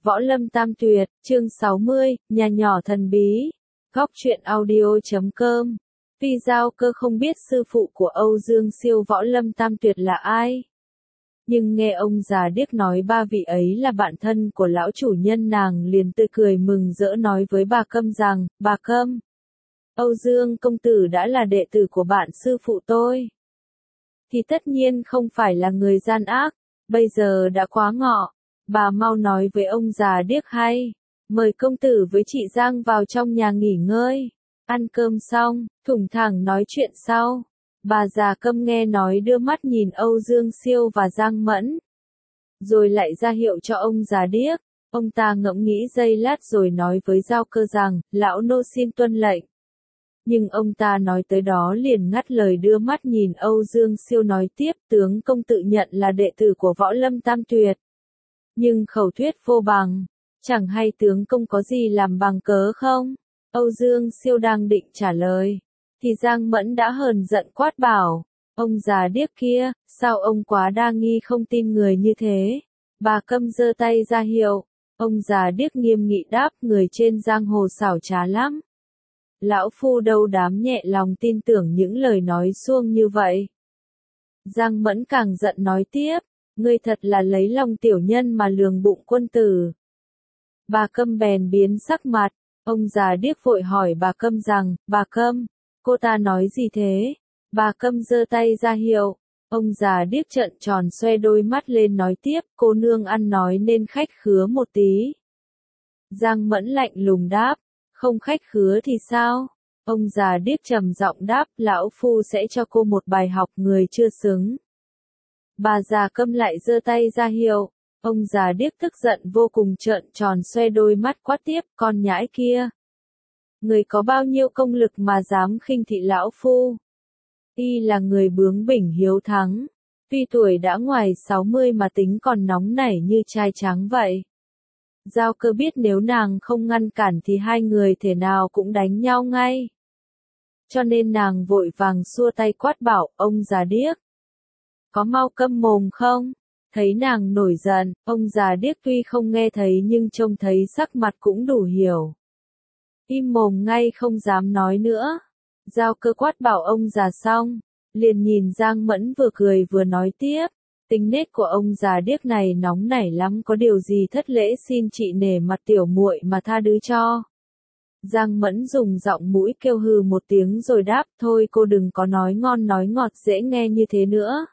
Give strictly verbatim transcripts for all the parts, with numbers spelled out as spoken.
Võ Lâm Tam Tuyệt, chương sáu mươi, nhà nhỏ thần bí. Góc truyện audio chấm com. Vì Giao Cơ không biết sư phụ của Âu Dương Siêu Võ Lâm Tam Tuyệt là ai. Nhưng nghe ông già điếc nói ba vị ấy là bạn thân của lão chủ nhân, nàng liền tươi cười mừng rỡ nói với bà Câm rằng, bà Câm, Âu Dương công tử đã là đệ tử của bạn sư phụ tôi. Thì tất nhiên không phải là người gian ác, bây giờ đã quá ngọ. Bà mau nói với ông già điếc hay, mời công tử với chị Giang vào trong nhà nghỉ ngơi. Ăn cơm xong, thủng thẳng nói chuyện sau. Bà già Câm nghe nói đưa mắt nhìn Âu Dương Siêu và Giang Mẫn. Rồi lại ra hiệu cho ông già điếc. Ông ta ngẫm nghĩ giây lát rồi nói với Giao Cơ rằng, lão nô xin tuân lệnh. Nhưng ông ta nói tới đó liền ngắt lời đưa mắt nhìn Âu Dương Siêu nói tiếp, tướng công tự nhận là đệ tử của Võ Lâm Tam Tuyệt. Nhưng khẩu thuyết vô bằng, chẳng hay tướng công có gì làm bằng cớ không? Âu Dương Siêu đang định trả lời, thì Giang Mẫn đã hờn giận quát bảo, ông già điếc kia, sao ông quá đa nghi không tin người như thế? Bà Câm giơ tay ra hiệu, ông già điếc nghiêm nghị đáp, người trên giang hồ xảo trá lắm. Lão phu đâu dám nhẹ lòng tin tưởng những lời nói suông như vậy. Giang Mẫn càng giận nói tiếp, ngươi thật là lấy lòng tiểu nhân mà lường bụng quân tử. Bà Câm bèn biến sắc mặt, ông già điếc vội hỏi bà Câm rằng, bà Câm, cô ta nói gì thế? Bà Câm giơ tay ra hiệu, ông già điếc trợn tròn xoe đôi mắt lên nói tiếp, cô nương ăn nói nên khách khứa một tí. Giang Mẫn lạnh lùng đáp, không khách khứa thì sao? Ông già điếc trầm giọng đáp, lão phu sẽ cho cô một bài học người chưa xứng. Bà già Câm lại giơ tay ra hiệu, ông già điếc tức giận vô cùng trợn tròn xoe đôi mắt quát tiếp, con nhãi kia. Người có bao nhiêu công lực mà dám khinh thị lão phu? Y là người bướng bỉnh hiếu thắng, tuy tuổi đã ngoài sáu mươi mà tính còn nóng nảy như trai trắng vậy. Giao Cơ biết nếu nàng không ngăn cản thì hai người thể nào cũng đánh nhau ngay. Cho nên nàng vội vàng xua tay quát bảo, ông già điếc, có mau câm mồm không? Thấy nàng nổi giận, ông già điếc tuy không nghe thấy nhưng trông thấy sắc mặt cũng đủ hiểu. Im mồm ngay không dám nói nữa. Giao Cơ quát bảo ông già xong, liền nhìn Giang Mẫn vừa cười vừa nói tiếp, tính nết của ông già điếc này nóng nảy lắm, có điều gì thất lễ xin chị nể mặt tiểu muội mà tha thứ cho. Giang Mẫn dùng giọng mũi kêu hừ một tiếng rồi đáp, thôi cô đừng có nói ngon nói ngọt dễ nghe như thế nữa.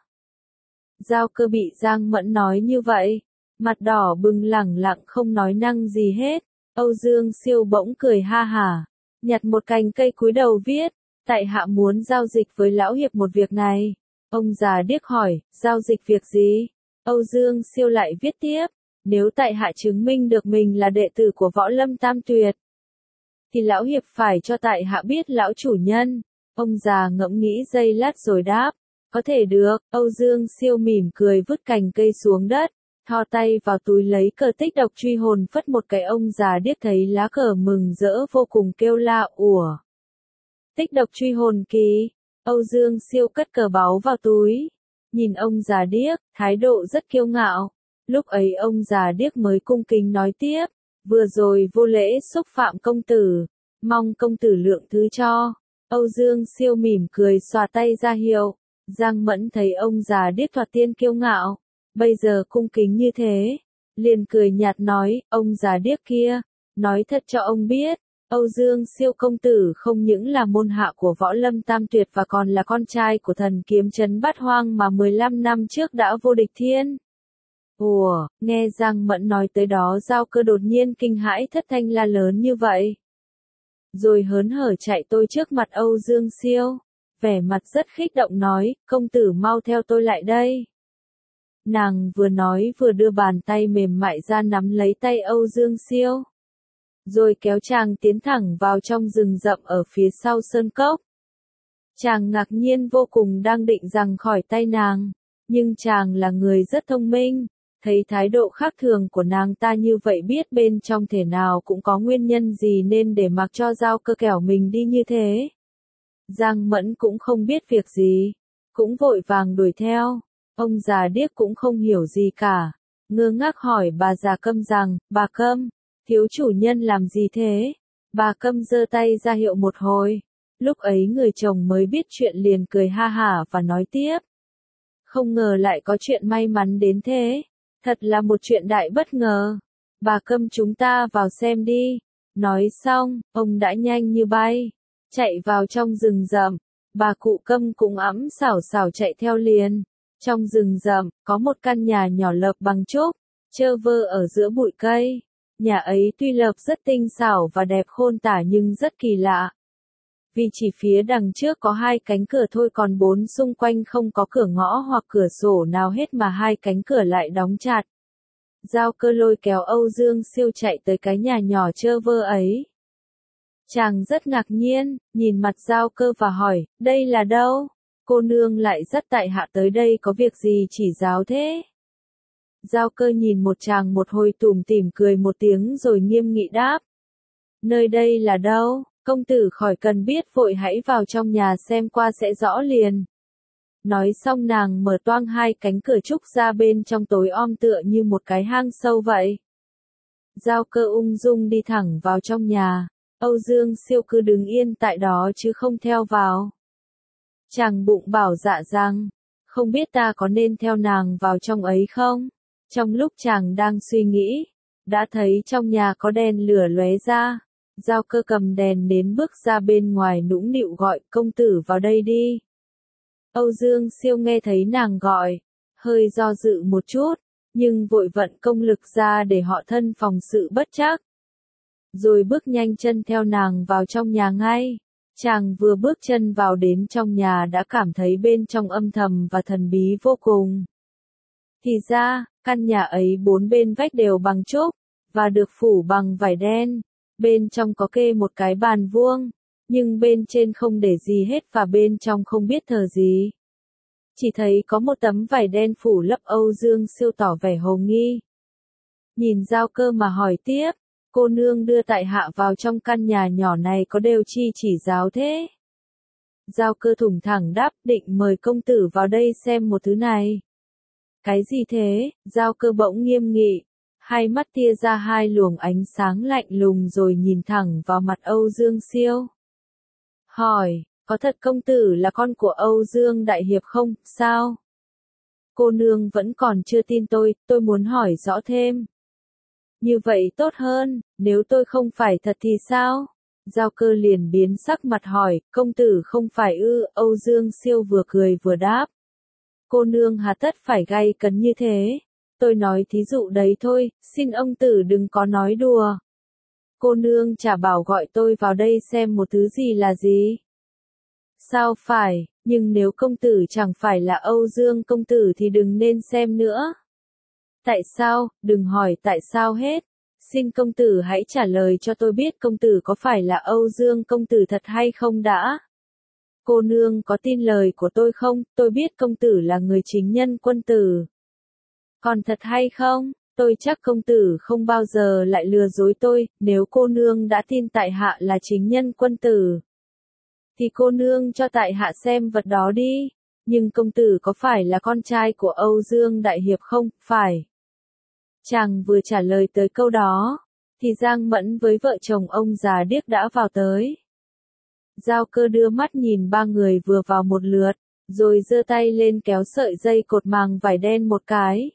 Giao Cơ bị Giang Mẫn nói như vậy, mặt đỏ bừng lẳng lặng không nói năng gì hết. Âu Dương Siêu bỗng cười ha hả, nhặt một cành cây cúi đầu viết, tại hạ muốn giao dịch với lão hiệp một việc này. Ông già điếc hỏi, giao dịch việc gì? Âu Dương Siêu lại viết tiếp, nếu tại hạ chứng minh được mình là đệ tử của Võ Lâm Tam Tuyệt, thì lão hiệp phải cho tại hạ biết lão chủ nhân. Ông già ngẫm nghĩ giây lát rồi đáp, có thể được. Âu Dương Siêu mỉm cười vứt cành cây xuống đất, thò tay vào túi lấy cờ tích độc truy hồn phất một cái. Ông già điếc thấy lá cờ mừng rỡ vô cùng kêu la, ủa, tích độc truy hồn kỳ. Âu Dương Siêu cất cờ báu vào túi, nhìn ông già điếc, thái độ rất kiêu ngạo. Lúc ấy ông già điếc mới cung kính nói tiếp, vừa rồi vô lễ xúc phạm công tử, mong công tử lượng thứ cho. Âu Dương Siêu mỉm cười xòa tay ra hiệu. Giang Mẫn thấy ông già điếc thoạt tiên kiêu ngạo, bây giờ cung kính như thế, liền cười nhạt nói, ông già điếc kia, nói thật cho ông biết, Âu Dương Siêu công tử không những là môn hạ của Võ Lâm Tam Tuyệt và còn là con trai của thần kiếm trấn Bát Hoang mà mười lăm năm trước đã vô địch thiên. Ủa, nghe Giang Mẫn nói tới đó Giao Cơ đột nhiên kinh hãi thất thanh la lớn như vậy. Rồi hớn hở chạy tôi trước mặt Âu Dương Siêu, vẻ mặt rất khích động nói, công tử mau theo tôi lại đây. Nàng vừa nói vừa đưa bàn tay mềm mại ra nắm lấy tay Âu Dương Siêu, rồi kéo chàng tiến thẳng vào trong rừng rậm ở phía sau sơn cốc. Chàng ngạc nhiên vô cùng đang định giằng khỏi tay nàng, nhưng chàng là người rất thông minh, thấy thái độ khác thường của nàng ta như vậy biết bên trong thể nào cũng có nguyên nhân gì nên để mặc cho Giao Cơ kẻo mình đi như thế. Giang Mẫn cũng không biết việc gì, cũng vội vàng đuổi theo. Ông già điếc cũng không hiểu gì cả, ngơ ngác hỏi bà già Câm rằng, bà Câm, thiếu chủ nhân làm gì thế? Bà Câm giơ tay ra hiệu một hồi. Lúc ấy người chồng mới biết chuyện liền cười ha hả và nói tiếp. Không ngờ lại có chuyện may mắn đến thế. Thật là một chuyện đại bất ngờ. Bà Câm chúng ta vào xem đi. Nói xong, ông đã nhanh như bay. Chạy vào trong rừng rậm. Bà cụ Câm cũng ẵm xảo xảo chạy theo liền. Trong rừng rậm, có một căn nhà nhỏ lợp bằng trúc, trơ vơ ở giữa bụi cây. Nhà ấy tuy lợp rất tinh xảo và đẹp khôn tả nhưng rất kỳ lạ. Vì chỉ phía đằng trước có hai cánh cửa thôi còn bốn xung quanh không có cửa ngõ hoặc cửa sổ nào hết mà hai cánh cửa lại đóng chặt. Giao Cơ lôi kéo Âu Dương Siêu chạy tới cái nhà nhỏ trơ vơ ấy. Chàng rất ngạc nhiên, nhìn mặt Giao Cơ và hỏi, đây là đâu? Cô nương lại dắt tại hạ tới đây có việc gì chỉ giáo thế? Giao Cơ nhìn một chàng một hồi tủm tỉm cười một tiếng rồi nghiêm nghị đáp. Nơi đây là đâu? Công tử khỏi cần biết vội hãy vào trong nhà xem qua sẽ rõ liền. Nói xong nàng mở toang hai cánh cửa trúc ra bên trong tối om tựa như một cái hang sâu vậy. Giao Cơ ung dung đi thẳng vào trong nhà. Âu Dương Siêu cứ đứng yên tại đó chứ không theo vào. Chàng bụng bảo dạ rằng, không biết ta có nên theo nàng vào trong ấy không? Trong lúc chàng đang suy nghĩ, đã thấy trong nhà có đèn lửa lóe ra. Giao Cơ cầm đèn đến bước ra bên ngoài nũng nịu gọi, công tử vào đây đi. Âu Dương Siêu nghe thấy nàng gọi, hơi do dự một chút, nhưng vội vận công lực ra để họ thân phòng sự bất trắc. Rồi bước nhanh chân theo nàng vào trong nhà ngay. Chàng vừa bước chân vào đến trong nhà đã cảm thấy bên trong âm thầm và thần bí vô cùng. Thì ra, căn nhà ấy bốn bên vách đều bằng trúc, và được phủ bằng vải đen. Bên trong có kê một cái bàn vuông, nhưng bên trên không để gì hết và bên trong không biết thờ gì. Chỉ thấy có một tấm vải đen phủ lấp. Âu Dương Siêu tỏ vẻ hồ nghi. Nhìn Giao Cơ mà hỏi tiếp, cô nương đưa tại hạ vào trong căn nhà nhỏ này có đều chi chỉ giáo thế? Giao Cơ thủng thẳng đáp, định mời công tử vào đây xem một thứ này. Cái gì thế? Giao Cơ bỗng nghiêm nghị. Hai mắt tia ra hai luồng ánh sáng lạnh lùng rồi nhìn thẳng vào mặt Âu Dương Siêu. Hỏi, có thật công tử là con của Âu Dương Đại Hiệp không, sao? Cô nương vẫn còn chưa tin tôi, tôi muốn hỏi rõ thêm. Như vậy tốt hơn, nếu tôi không phải thật thì sao? Giao Cơ liền biến sắc mặt hỏi, công tử không phải ư? Âu Dương Siêu vừa cười vừa đáp. Cô nương hà tất phải gay cấn như thế? Tôi nói thí dụ đấy thôi, xin ông tử đừng có nói đùa. Cô nương chả bảo gọi tôi vào đây xem một thứ gì là gì. Sao phải, nhưng nếu công tử chẳng phải là Âu Dương công tử thì đừng nên xem nữa. Tại sao, đừng hỏi tại sao hết. Xin công tử hãy trả lời cho tôi biết công tử có phải là Âu Dương công tử thật hay không đã. Cô nương có tin lời của tôi không? Tôi biết công tử là người chính nhân quân tử. Còn thật hay không? Tôi chắc công tử không bao giờ lại lừa dối tôi. Nếu cô nương đã tin tại hạ là chính nhân quân tử, thì cô nương cho tại hạ xem vật đó đi. Nhưng công tử có phải là con trai của Âu Dương Đại Hiệp không? Phải. Chàng vừa trả lời tới câu đó, thì Giang Mẫn với vợ chồng ông già điếc đã vào tới. Giao Cơ đưa mắt nhìn ba người vừa vào một lượt, rồi giơ tay lên kéo sợi dây cột màng vải đen một cái.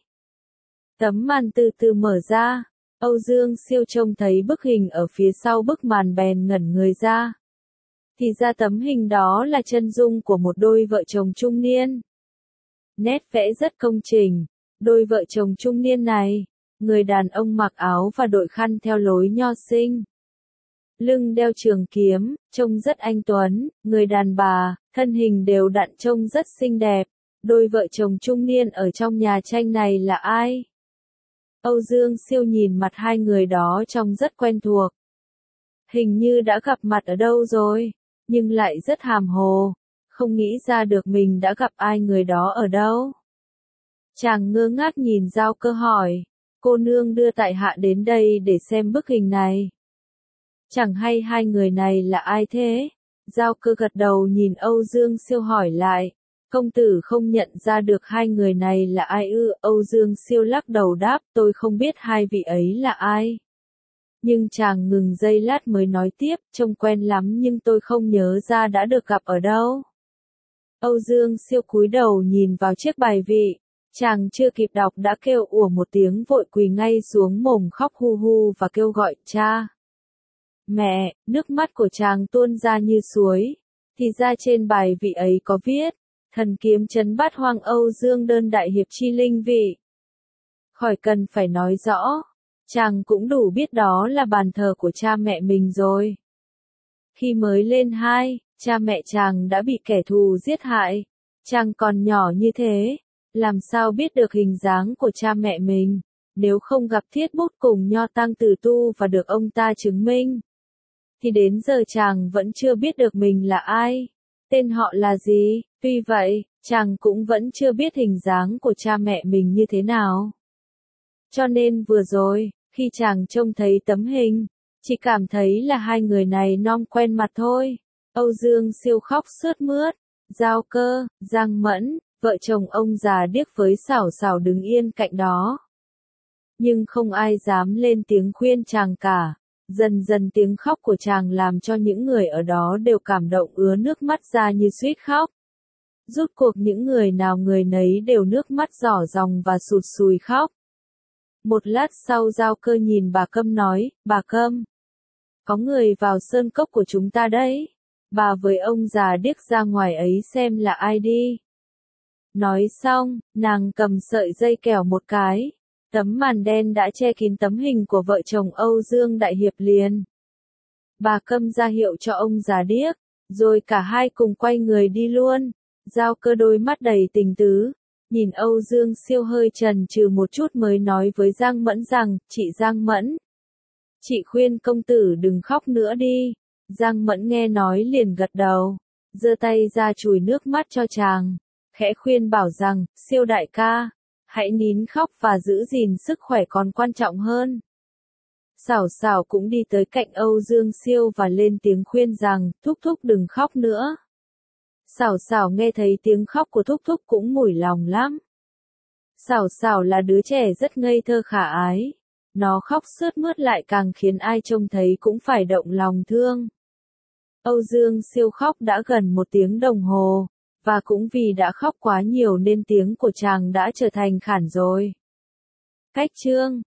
Tấm màn từ từ mở ra, Âu Dương Siêu trông thấy bức hình ở phía sau bức màn bèn ngẩn người ra. Thì ra tấm hình đó là chân dung của một đôi vợ chồng trung niên. Nét vẽ rất công trình, đôi vợ chồng trung niên này, người đàn ông mặc áo và đội khăn theo lối nho sinh. Lưng đeo trường kiếm, trông rất anh tuấn, người đàn bà, thân hình đều đặn trông rất xinh đẹp. Đôi vợ chồng trung niên ở trong nhà tranh này là ai? Âu Dương Siêu nhìn mặt hai người đó trông rất quen thuộc. Hình như đã gặp mặt ở đâu rồi, nhưng lại rất hàm hồ, không nghĩ ra được mình đã gặp ai người đó ở đâu. Chàng ngơ ngác nhìn Giao Cơ hỏi, cô nương đưa tại hạ đến đây để xem bức hình này. Chẳng hay hai người này là ai thế? Giao Cơ gật đầu nhìn Âu Dương Siêu hỏi lại, Công tử không nhận ra được hai người này là ai ư? Âu Dương Siêu lắc đầu đáp, tôi không biết hai vị ấy là ai. Nhưng chàng ngừng giây lát mới nói tiếp, trông quen lắm nhưng tôi không nhớ ra đã được gặp ở đâu. Âu Dương Siêu cúi đầu nhìn vào chiếc bài vị, chàng chưa kịp đọc đã kêu ủa một tiếng vội quỳ ngay xuống mồm khóc hu hu và kêu gọi cha. Mẹ, nước mắt của chàng tuôn ra như suối, thì ra trên bài vị ấy có viết, thần kiếm trấn bát hoang Âu Dương đơn đại hiệp chi linh vị. Khỏi cần phải nói rõ, chàng cũng đủ biết đó là bàn thờ của cha mẹ mình rồi. Khi mới lên hai, cha mẹ chàng đã bị kẻ thù giết hại, chàng còn nhỏ như thế, làm sao biết được hình dáng của cha mẹ mình, nếu không gặp Thiết Bút cùng Nho Tăng Tử Tu và được ông ta chứng minh, thì đến giờ chàng vẫn chưa biết được mình là ai, tên họ là gì, tuy vậy, chàng cũng vẫn chưa biết hình dáng của cha mẹ mình như thế nào. Cho nên vừa rồi, khi chàng trông thấy tấm hình, chỉ cảm thấy là hai người này non quen mặt thôi. Âu Dương Siêu khóc sướt mướt, Giao Cơ, Giang Mẫn, vợ chồng ông già điếc với Sảo Sảo đứng yên cạnh đó. Nhưng không ai dám lên tiếng khuyên chàng cả. Dần dần tiếng khóc của chàng làm cho những người ở đó đều cảm động ứa nước mắt ra như suýt khóc. Rút cuộc những người nào người nấy đều nước mắt rỏ ròng và sụt sùi khóc. Một lát sau Giao Cơ nhìn bà Câm nói, bà Câm, có người vào sơn cốc của chúng ta đấy, bà với ông già điếc ra ngoài ấy xem là ai đi. Nói xong, nàng cầm sợi dây kẻo một cái, tấm màn đen đã che kín tấm hình của vợ chồng Âu Dương đại hiệp liền. Bà Câm ra hiệu cho ông già điếc, rồi cả hai cùng quay người đi luôn. Giao Cơ đôi mắt đầy tình tứ, nhìn Âu Dương Siêu hơi chần chừ một chút mới nói với Giang Mẫn rằng, chị Giang Mẫn, chị khuyên công tử đừng khóc nữa đi. Giang Mẫn nghe nói liền gật đầu, giơ tay ra chùi nước mắt cho chàng, khẽ khuyên bảo rằng, Siêu đại ca, hãy nín khóc và giữ gìn sức khỏe còn quan trọng hơn. Sảo Sảo cũng đi tới cạnh Âu Dương Siêu và lên tiếng khuyên rằng, thúc thúc đừng khóc nữa. Sảo Sảo nghe thấy tiếng khóc của thúc thúc cũng mủi lòng lắm. Sảo Sảo là đứa trẻ rất ngây thơ khả ái, nó khóc sướt mướt lại càng khiến ai trông thấy cũng phải động lòng thương. Âu Dương Siêu khóc đã gần một tiếng đồng hồ, và cũng vì đã khóc quá nhiều nên tiếng của chàng đã trở thành khản rồi. Cách chương